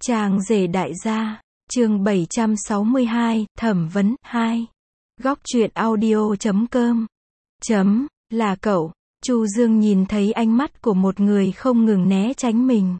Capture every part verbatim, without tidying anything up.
Chàng rể đại gia, chương bảy trăm sáu mươi hai, thẩm vấn, hai. Góc truyện audio chấm com. Chấm, là cậu. Chu Dương nhìn thấy ánh mắt của một người không ngừng né tránh mình.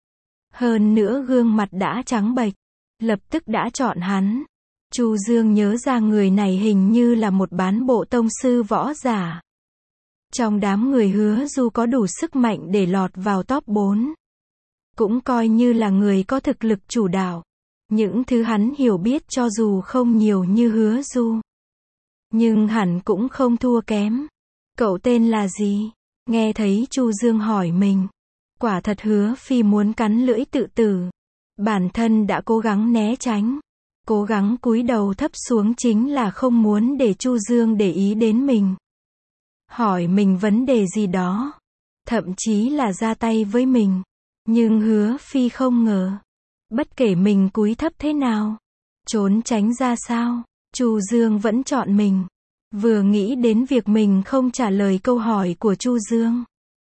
Hơn nữa gương mặt đã trắng bệch, lập tức đã chọn hắn. Chu Dương nhớ ra người này hình như là một bán bộ tông sư võ giả. Trong đám người Hứa Du có đủ sức mạnh để lọt vào top bốn. Cũng coi như là người có thực lực chủ đạo. Những thứ hắn hiểu biết cho dù không nhiều như Hứa Du, nhưng hẳn cũng không thua kém. Cậu tên là gì? Nghe thấy Chu Dương hỏi mình. Quả thật Hứa Phi muốn cắn lưỡi tự tử. Bản thân đã cố gắng né tránh, cố gắng cúi đầu thấp xuống chính là không muốn để Chu Dương để ý đến mình, hỏi mình vấn đề gì đó, thậm chí là ra tay với mình. Nhưng Hứa Phi không ngờ, bất kể mình cúi thấp thế nào, trốn tránh ra sao, Chu Dương vẫn chọn mình. Vừa nghĩ đến việc mình không trả lời câu hỏi của Chu Dương,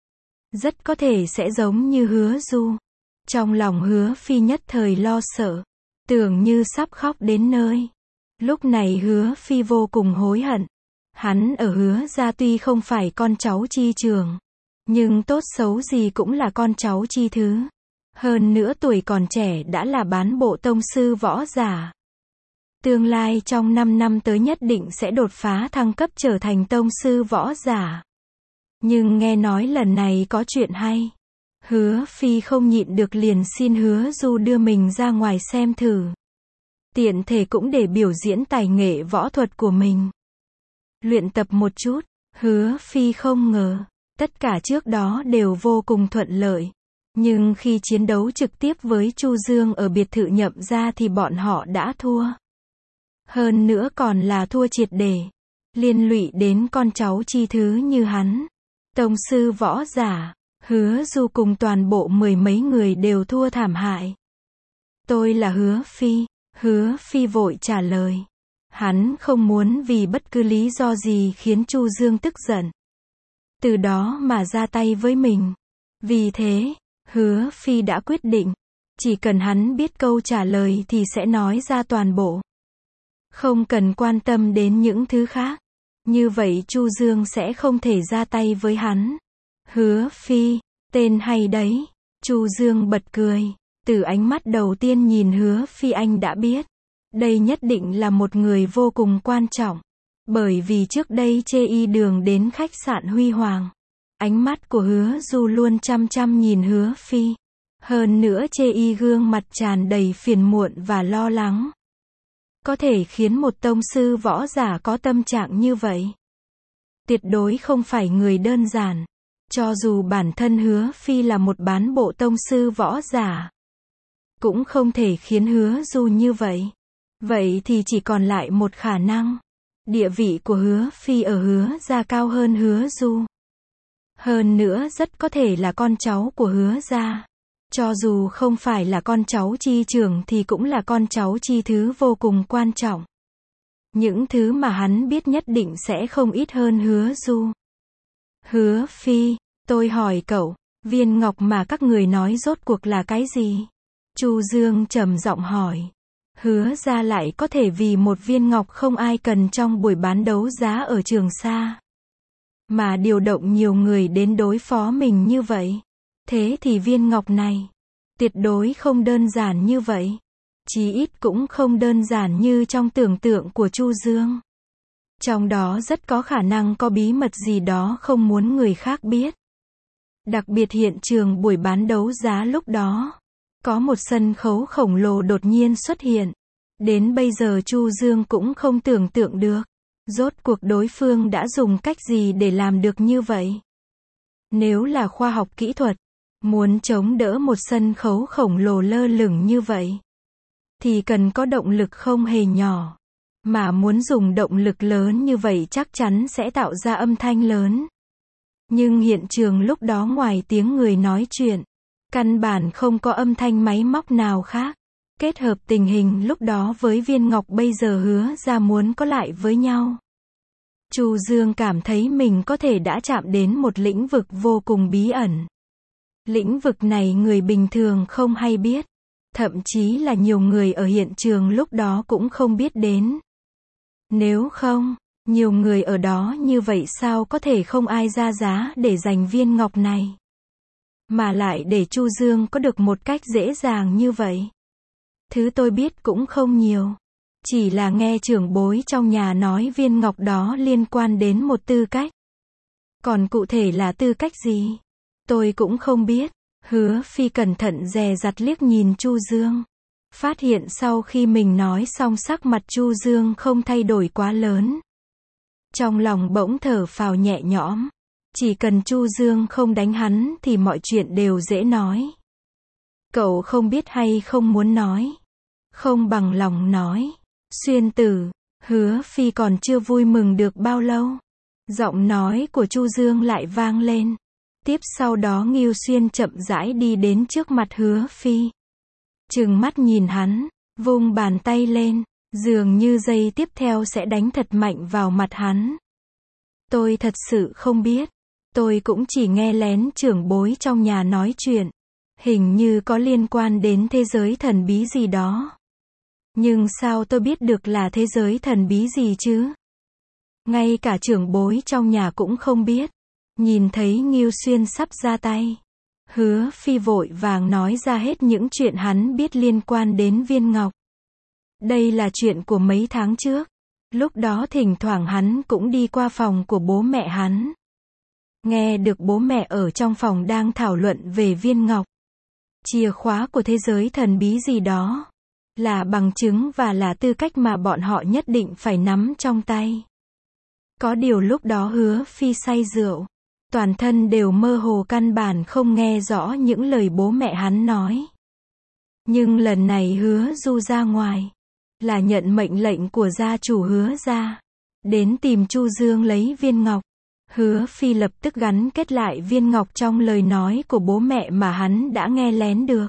rất có thể sẽ giống như Hứa Du. Trong lòng Hứa Phi nhất thời lo sợ, tưởng như sắp khóc đến nơi. Lúc này Hứa Phi vô cùng hối hận. Hắn ở Hứa gia tuy không phải con cháu chi trường, nhưng tốt xấu gì cũng là con cháu chi thứ. Hơn nữa tuổi còn trẻ đã là bán bộ tông sư võ giả. Tương lai trong năm năm tới nhất định sẽ đột phá thăng cấp trở thành tông sư võ giả. Nhưng nghe nói lần này có chuyện hay. Hứa Phi không nhịn được liền xin Hứa Du đưa mình ra ngoài xem thử. Tiện thể cũng để biểu diễn tài nghệ võ thuật của mình. Luyện tập một chút. Hứa Phi không ngờ, tất cả trước đó đều vô cùng thuận lợi. Nhưng khi chiến đấu trực tiếp với Chu Dương ở biệt thự Nhậm gia thì bọn họ đã thua. Hơn nữa còn là thua triệt để. Liên lụy đến con cháu chi thứ như hắn. Tông sư võ giả. Hứa Du cùng toàn bộ mười mấy người đều thua thảm hại. Tôi là Hứa Phi. Hứa Phi vội trả lời. Hắn không muốn vì bất cứ lý do gì khiến Chu Dương tức giận, từ đó mà ra tay với mình. Vì thế, Hứa Phi đã quyết định, chỉ cần hắn biết câu trả lời thì sẽ nói ra toàn bộ. Không cần quan tâm đến những thứ khác. Như vậy Chu Dương sẽ không thể ra tay với hắn. Hứa Phi, tên hay đấy. Chu Dương bật cười. Từ ánh mắt đầu tiên nhìn Hứa Phi anh đã biết, đây nhất định là một người vô cùng quan trọng. Bởi vì trước đây chê y đường đến khách sạn Huy Hoàng, ánh mắt của Hứa Du luôn chăm chăm nhìn Hứa Phi. Hơn nữa chê y gương mặt tràn đầy phiền muộn và lo lắng. Có thể khiến một tông sư võ giả có tâm trạng như vậy, tuyệt đối không phải người đơn giản. Cho dù bản thân Hứa Phi là một bán bộ tông sư võ giả, cũng không thể khiến Hứa Du như vậy. Vậy thì chỉ còn lại một khả năng. Địa vị của Hứa Phi ở Hứa gia cao hơn Hứa Du. Hơn nữa rất có thể là con cháu của Hứa gia. Cho dù không phải là con cháu chi trưởng thì cũng là con cháu chi thứ vô cùng quan trọng. Những thứ mà hắn biết nhất định sẽ không ít hơn Hứa Du. Hứa Phi, tôi hỏi cậu, viên ngọc mà các người nói rốt cuộc là cái gì? Chu Dương trầm giọng hỏi. Hứa gia lại có thể vì một viên ngọc không ai cần trong buổi bán đấu giá ở Trường Sa, mà điều động nhiều người đến đối phó mình như vậy. Thế thì viên ngọc này, tuyệt đối không đơn giản như vậy. Chí ít cũng không đơn giản như trong tưởng tượng của Chu Dương. Trong đó rất có khả năng có bí mật gì đó không muốn người khác biết. Đặc biệt hiện trường buổi bán đấu giá lúc đó, có một sân khấu khổng lồ đột nhiên xuất hiện. Đến bây giờ Chu Dương cũng không tưởng tượng được, rốt cuộc đối phương đã dùng cách gì để làm được như vậy. Nếu là khoa học kỹ thuật, muốn chống đỡ một sân khấu khổng lồ lơ lửng như vậy, thì cần có động lực không hề nhỏ. Mà muốn dùng động lực lớn như vậy chắc chắn sẽ tạo ra âm thanh lớn. Nhưng hiện trường lúc đó ngoài tiếng người nói chuyện, căn bản không có âm thanh máy móc nào khác. Kết hợp tình hình lúc đó với viên ngọc bây giờ Hứa ra muốn có lại với nhau, Chu Dương cảm thấy mình có thể đã chạm đến một lĩnh vực vô cùng bí ẩn. Lĩnh vực này người bình thường không hay biết. Thậm chí là nhiều người ở hiện trường lúc đó cũng không biết đến. Nếu không, nhiều người ở đó như vậy sao có thể không ai ra giá để giành viên ngọc này. Mà lại để Chu Dương có được một cách dễ dàng như vậy. Thứ tôi biết cũng không nhiều. Chỉ là nghe trưởng bối trong nhà nói viên ngọc đó liên quan đến một tư cách. Còn cụ thể là tư cách gì? Tôi cũng không biết. Hứa Phi cẩn thận dè dặt liếc nhìn Chu Dương. Phát hiện sau khi mình nói xong sắc mặt Chu Dương không thay đổi quá lớn. Trong lòng bỗng thở phào nhẹ nhõm. Chỉ cần Chu Dương không đánh hắn thì mọi chuyện đều dễ nói. Cậu không biết hay không muốn nói. Không bằng lòng nói. Xuyên tử, Hứa Phi còn chưa vui mừng được bao lâu. Giọng nói của Chu Dương lại vang lên. Tiếp sau đó Ngưu Xuyên chậm rãi đi đến trước mặt Hứa Phi. Trừng mắt nhìn hắn, vung bàn tay lên, dường như giây tiếp theo sẽ đánh thật mạnh vào mặt hắn. Tôi thật sự không biết. Tôi cũng chỉ nghe lén trưởng bối trong nhà nói chuyện. Hình như có liên quan đến thế giới thần bí gì đó. Nhưng sao tôi biết được là thế giới thần bí gì chứ? Ngay cả trưởng bối trong nhà cũng không biết. Nhìn thấy Ngưu Xuyên sắp ra tay. Hứa Phi vội vàng nói ra hết những chuyện hắn biết liên quan đến viên ngọc. Đây là chuyện của mấy tháng trước. Lúc đó thỉnh thoảng hắn cũng đi qua phòng của bố mẹ hắn. Nghe được bố mẹ ở trong phòng đang thảo luận về viên ngọc. Chìa khóa của thế giới thần bí gì đó. Là bằng chứng và là tư cách mà bọn họ nhất định phải nắm trong tay. Có điều lúc đó Hứa Phi say rượu. Toàn thân đều mơ hồ căn bản không nghe rõ những lời bố mẹ hắn nói. Nhưng lần này Hứa Du ra ngoài. Là nhận mệnh lệnh của gia chủ Hứa gia. Đến tìm Chu Dương lấy viên ngọc. Hứa Phi lập tức gắn kết lại viên ngọc trong lời nói của bố mẹ mà hắn đã nghe lén được.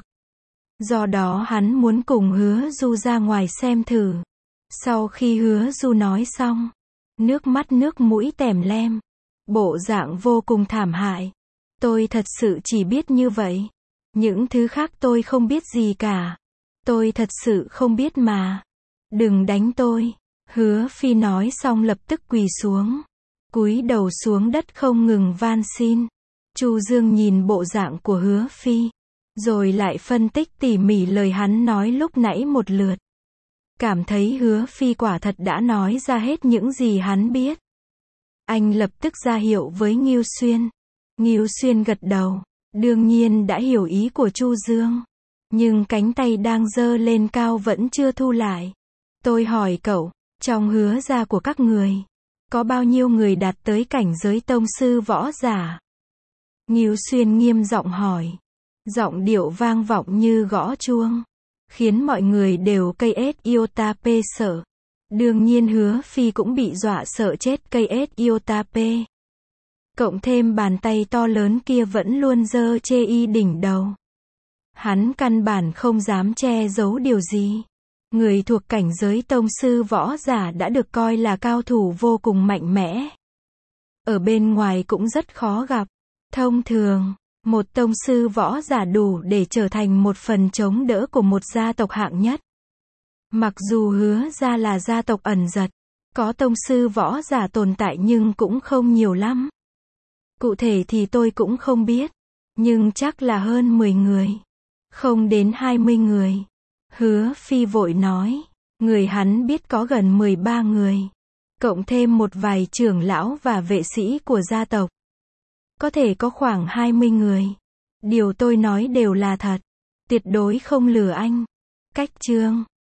Do đó hắn muốn cùng Hứa Du ra ngoài xem thử. Sau khi Hứa Du nói xong, nước mắt nước mũi tèm lem, bộ dạng vô cùng thảm hại. Tôi thật sự chỉ biết như vậy. Những thứ khác tôi không biết gì cả. Tôi thật sự không biết mà. Đừng đánh tôi. Hứa Phi nói xong lập tức quỳ xuống. Cúi đầu xuống đất không ngừng van xin. Chu Dương nhìn bộ dạng của Hứa Phi. Rồi lại phân tích tỉ mỉ lời hắn nói lúc nãy một lượt. Cảm thấy Hứa Phi quả thật đã nói ra hết những gì hắn biết. Anh lập tức ra hiệu với Ngưu Xuyên. Ngưu Xuyên gật đầu. Đương nhiên đã hiểu ý của Chu Dương. Nhưng cánh tay đang giơ lên cao vẫn chưa thu lại. Tôi hỏi cậu, trong Hứa gia của các người, có bao nhiêu người đạt tới cảnh giới tông sư võ giả? Ngưu Xuyên nghiêm giọng hỏi. Giọng điệu vang vọng như gõ chuông. Khiến mọi người đều cây ết Iotape sợ. Đương nhiên Hứa Phi cũng bị dọa sợ chết cây ết Iotape. Cộng thêm bàn tay to lớn kia vẫn luôn giơ chê y đỉnh đầu. Hắn căn bản không dám che giấu điều gì. Người thuộc cảnh giới tông sư võ giả đã được coi là cao thủ vô cùng mạnh mẽ. Ở bên ngoài cũng rất khó gặp. Thông thường, một tông sư võ giả đủ để trở thành một phần chống đỡ của một gia tộc hạng nhất. Mặc dù Hứa gia là gia tộc ẩn giật, có tông sư võ giả tồn tại nhưng cũng không nhiều lắm. Cụ thể thì tôi cũng không biết, nhưng chắc là hơn mười người, không đến hai mươi người. Hứa Phi vội nói, người hắn biết có gần mười ba người, cộng thêm một vài trưởng lão và vệ sĩ của gia tộc. Có thể có khoảng hai mươi người. Điều tôi nói đều là thật. Tuyệt đối không lừa anh. Cách chương